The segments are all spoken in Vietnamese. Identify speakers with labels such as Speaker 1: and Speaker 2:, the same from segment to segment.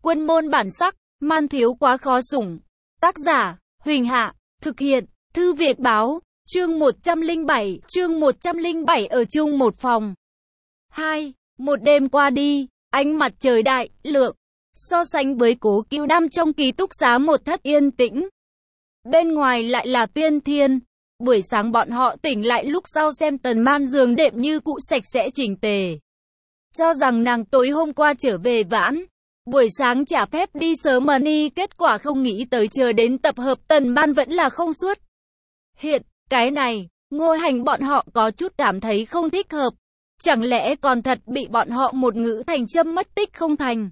Speaker 1: Quân môn bản sắc, man thiếu quá khó sủng. Tác giả, Huỳnh Hạ, thực hiện, Thư Viện Báo, chương 107 ở chung một phòng. 2. Một đêm qua đi, ánh mặt trời đại, lượng. So sánh với Cố Cửu Nam trong ký túc xá một thất yên tĩnh. Bên ngoài lại là Tuyên Thiên. Buổi sáng bọn họ tỉnh lại lúc sau xem Tần Man giường đệm như cũ sạch sẽ chỉnh tề. Cho rằng nàng tối hôm qua trở về vãn. Buổi sáng trả phép đi sớm mà đi, kết quả không nghĩ tới chờ đến tập hợp Tần Man vẫn là không suốt. Hiện, cái này, Ngô Hành bọn họ có chút cảm thấy không thích hợp. Chẳng lẽ còn thật bị bọn họ một ngữ thành châm mất tích không thành.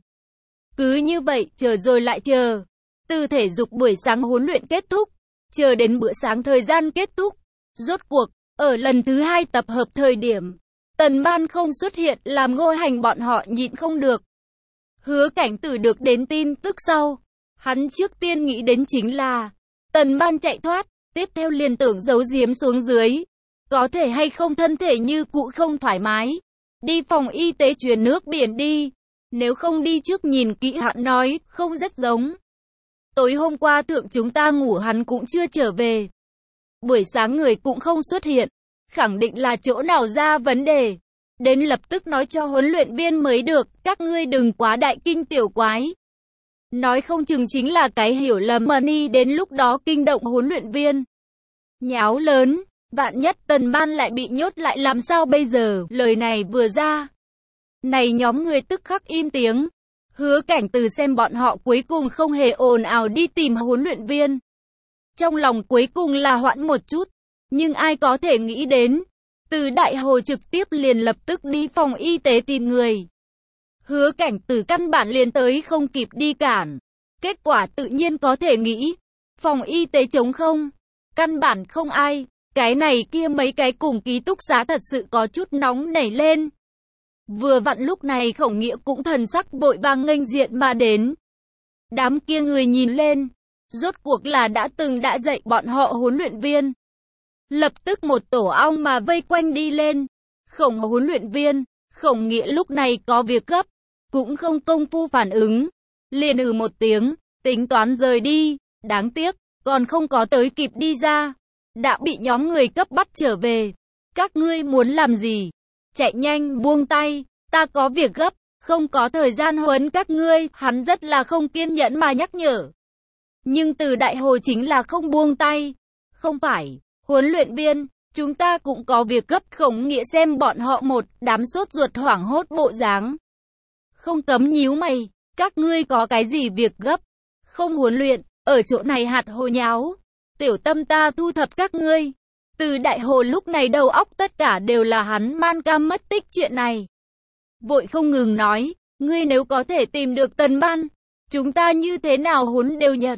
Speaker 1: Cứ như vậy, chờ rồi lại chờ. Từ thể dục buổi sáng huấn luyện kết thúc, chờ đến bữa sáng thời gian kết thúc. Rốt cuộc, ở lần thứ 2 tập hợp thời điểm, Tần Man không xuất hiện làm Ngô Hành bọn họ nhịn không được. Hứa Cảnh Tử được đến tin tức sau, hắn trước tiên nghĩ đến chính là Tần Man chạy thoát, tiếp theo liền tưởng giấu giếm xuống dưới. Có thể hay không thân thể như cũ không thoải mái, đi phòng y tế truyền nước biển đi. Nếu không đi trước nhìn kỹ, hắn nói, không rất giống. Tối hôm qua thượng chúng ta ngủ hắn cũng chưa trở về. Buổi sáng người cũng không xuất hiện, khẳng định là chỗ nào ra vấn đề. Đến lập tức nói cho huấn luyện viên mới được, các ngươi đừng quá đại kinh tiểu quái. Nói không chừng chính là cái hiểu lầm mà đi đến lúc đó kinh động huấn luyện viên. Nháo lớn, vạn nhất Tần Man lại bị nhốt lại làm sao bây giờ, lời này vừa ra. Này nhóm người tức khắc im tiếng. Hứa Cảnh Từ xem bọn họ cuối cùng không hề ồn ào đi tìm huấn luyện viên. Trong lòng cuối cùng là hoãn một chút, nhưng ai có thể nghĩ đến. Từ Đại Hồ trực tiếp liền lập tức đi phòng y tế tìm người. Hứa Cảnh Từ căn bản liền tới không kịp đi cản. Kết quả tự nhiên có thể nghĩ. Phòng y tế trống không. Căn bản không ai. Cái này kia mấy cái cùng ký túc xá thật sự có chút nóng nảy lên. Vừa vặn lúc này Khổng Nghĩa cũng thần sắc vội vàng nghênh diện mà đến. Đám kia người nhìn lên. Rốt cuộc là đã dạy bọn họ huấn luyện viên. Lập tức một tổ ong mà vây quanh đi lên. Khổng huấn luyện viên, Khổng Nghĩa lúc này có việc gấp, cũng không công phu phản ứng. Liền một tiếng, tính toán rời đi. Đáng tiếc, còn không có tới kịp đi ra, đã bị nhóm người cấp bắt trở về. Các ngươi muốn làm gì? Chạy nhanh, buông tay, ta có việc gấp, không có thời gian huấn các ngươi. Hắn rất là không kiên nhẫn mà nhắc nhở. Nhưng Từ Đại Hồ chính là không buông tay. Không phải, huấn luyện viên, chúng ta cũng có việc gấp. Khổng Nghĩa xem bọn họ một đám sốt ruột hoảng hốt bộ dáng. Không cấm nhíu mày, các ngươi có cái gì việc gấp? Không huấn luyện, ở chỗ này hạt hồ nháo. Tiểu Tâm ta thu thập các ngươi. Từ Đại Hồ lúc này đầu óc tất cả đều là hắn Man Cam mất tích chuyện này. Vội không ngừng nói, ngươi nếu có thể tìm được Tần Man, chúng ta như thế nào huấn đều nhận.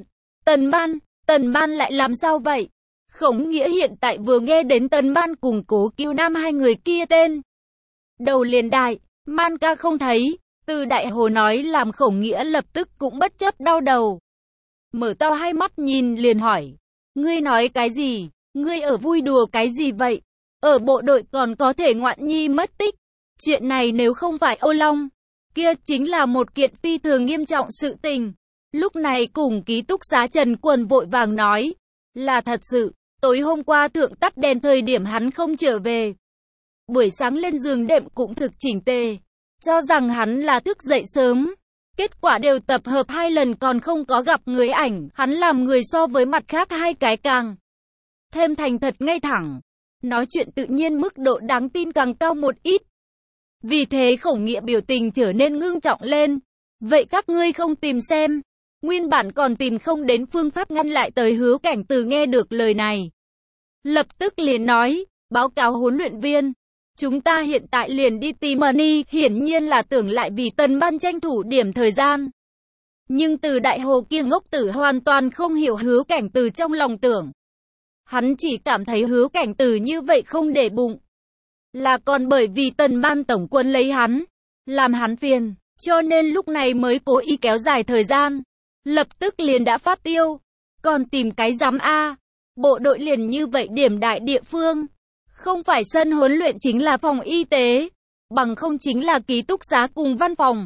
Speaker 1: Tần Man lại làm sao vậy? Khổng Nghĩa hiện tại vừa nghe đến Tần Man cùng Cố Cửu Nam hai người kia tên. Đầu liền đại, Man ca không thấy. Từ Đại Hồ nói làm Khổng Nghĩa lập tức cũng bất chấp đau đầu. Mở to hai mắt nhìn liền hỏi, ngươi nói cái gì? Ngươi ở vui đùa cái gì vậy? Ở bộ đội còn có thể ngoạn nhi mất tích. Chuyện này nếu không phải Âu Long, kia chính là một kiện phi thường nghiêm trọng sự tình. Lúc này cùng ký túc xá Trần Quần vội vàng nói, là thật sự, tối hôm qua thượng tắt đèn thời điểm hắn không trở về. Buổi sáng lên giường đệm cũng thực chỉnh tề, cho rằng hắn là thức dậy sớm. Kết quả đều tập hợp 2 lần còn không có gặp người ảnh, hắn làm người so với mặt khác hai cái càng thêm thành thật ngay thẳng. Nói chuyện tự nhiên mức độ đáng tin càng cao một ít. Vì thế Khổng Nghĩa biểu tình trở nên ngưng trọng lên. Vậy các ngươi không tìm xem? Nguyên bản còn tìm không đến phương pháp ngăn lại tới. Hứa Cảnh Từ nghe được lời này, lập tức liền nói, báo cáo huấn luyện viên. Chúng ta hiện tại liền đi tìm Mani, hiển nhiên là tưởng lại vì Tần Man tranh thủ điểm thời gian. Nhưng Từ Đại Hồ kia ngốc tử hoàn toàn không hiểu Hứa Cảnh Từ trong lòng tưởng. Hắn chỉ cảm thấy Hứa Cảnh Từ như vậy không để bụng, là còn bởi vì Tần Man tổng quân lấy hắn, làm hắn phiền, cho nên lúc này mới cố ý kéo dài thời gian. Lập tức liền đã phát tiêu. Còn tìm cái giám A. Bộ đội liền như vậy điểm đại địa phương. Không phải sân huấn luyện chính là phòng y tế. Bằng không chính là ký túc xá cùng văn phòng.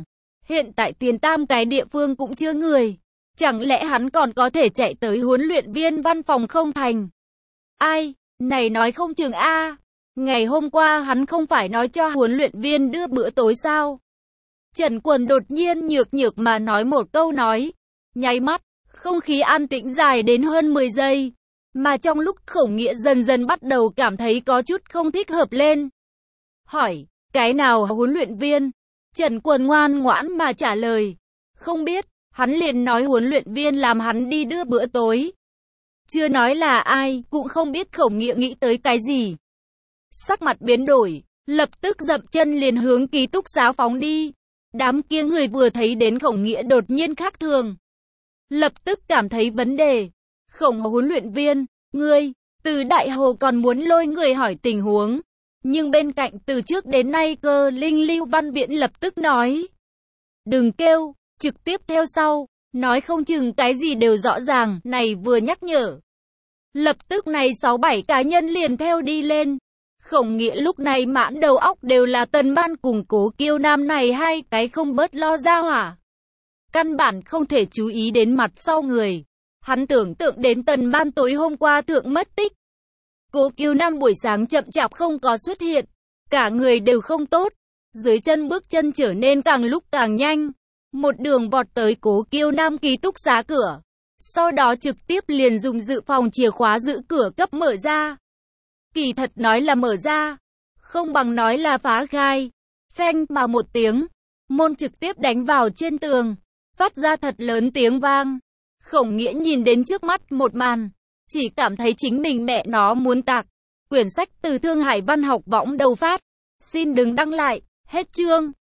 Speaker 1: Hiện tại Tiền Tam cái địa phương cũng chưa người. Chẳng lẽ hắn còn có thể chạy tới huấn luyện viên văn phòng không thành? Ai, này nói không chừng a. Ngày hôm qua hắn không phải nói cho huấn luyện viên đưa bữa tối sao? Trần Quần đột nhiên nhược nhược mà nói một câu nói. Nháy mắt, không khí an tĩnh dài đến hơn 10 giây. Mà trong lúc Khổng Nghĩa dần dần bắt đầu cảm thấy có chút không thích hợp lên. Hỏi, cái nào huấn luyện viên? Trần Quần ngoan ngoãn mà trả lời. Không biết, hắn liền nói huấn luyện viên làm hắn đi đưa bữa tối. Chưa nói là ai, cũng không biết Khổng Nghĩa nghĩ tới cái gì. Sắc mặt biến đổi, lập tức dậm chân liền hướng ký túc xá phóng đi. Đám kia người vừa thấy đến Khổng Nghĩa đột nhiên khác thường. Lập tức cảm thấy vấn đề. Khổng huấn luyện viên, ngươi, từ Đại Hồ còn muốn lôi người hỏi tình huống. Nhưng bên cạnh từ trước đến nay Cơ Linh Lưu Văn Viễn lập tức nói. Đừng kêu, trực tiếp theo sau, nói không chừng cái gì đều rõ ràng, này vừa nhắc nhở. Lập tức này 6-7 cá nhân liền theo đi lên. Khổng Nghĩa lúc này mãn đầu óc đều là Tần Ban cùng Cố Kiêu Nam này hai cái không bớt lo ra hỏa. Căn bản không thể chú ý đến mặt sau người. Hắn tưởng tượng đến Tần Ban tối hôm qua thượng mất tích. Cố Kiêu Nam buổi sáng chậm chạp không có xuất hiện. Cả người đều không tốt. Dưới chân bước chân trở nên càng lúc càng nhanh. Một đường vọt tới Cố Kiêu Nam ký túc xá cửa. Sau đó trực tiếp liền dùng dự phòng chìa khóa giữ cửa cấp mở ra. Kỳ thật nói là mở ra, không bằng nói là phá gai. Phanh mà một tiếng, môn trực tiếp đánh vào trên tường, phát ra thật lớn tiếng vang. Khổng Nghĩa nhìn đến trước mắt một màn, chỉ cảm thấy chính mình mẹ nó muốn tạc. Quyển sách từ Thương Hải Văn Học Võng đầu phát. Xin đừng đăng lại, hết chương.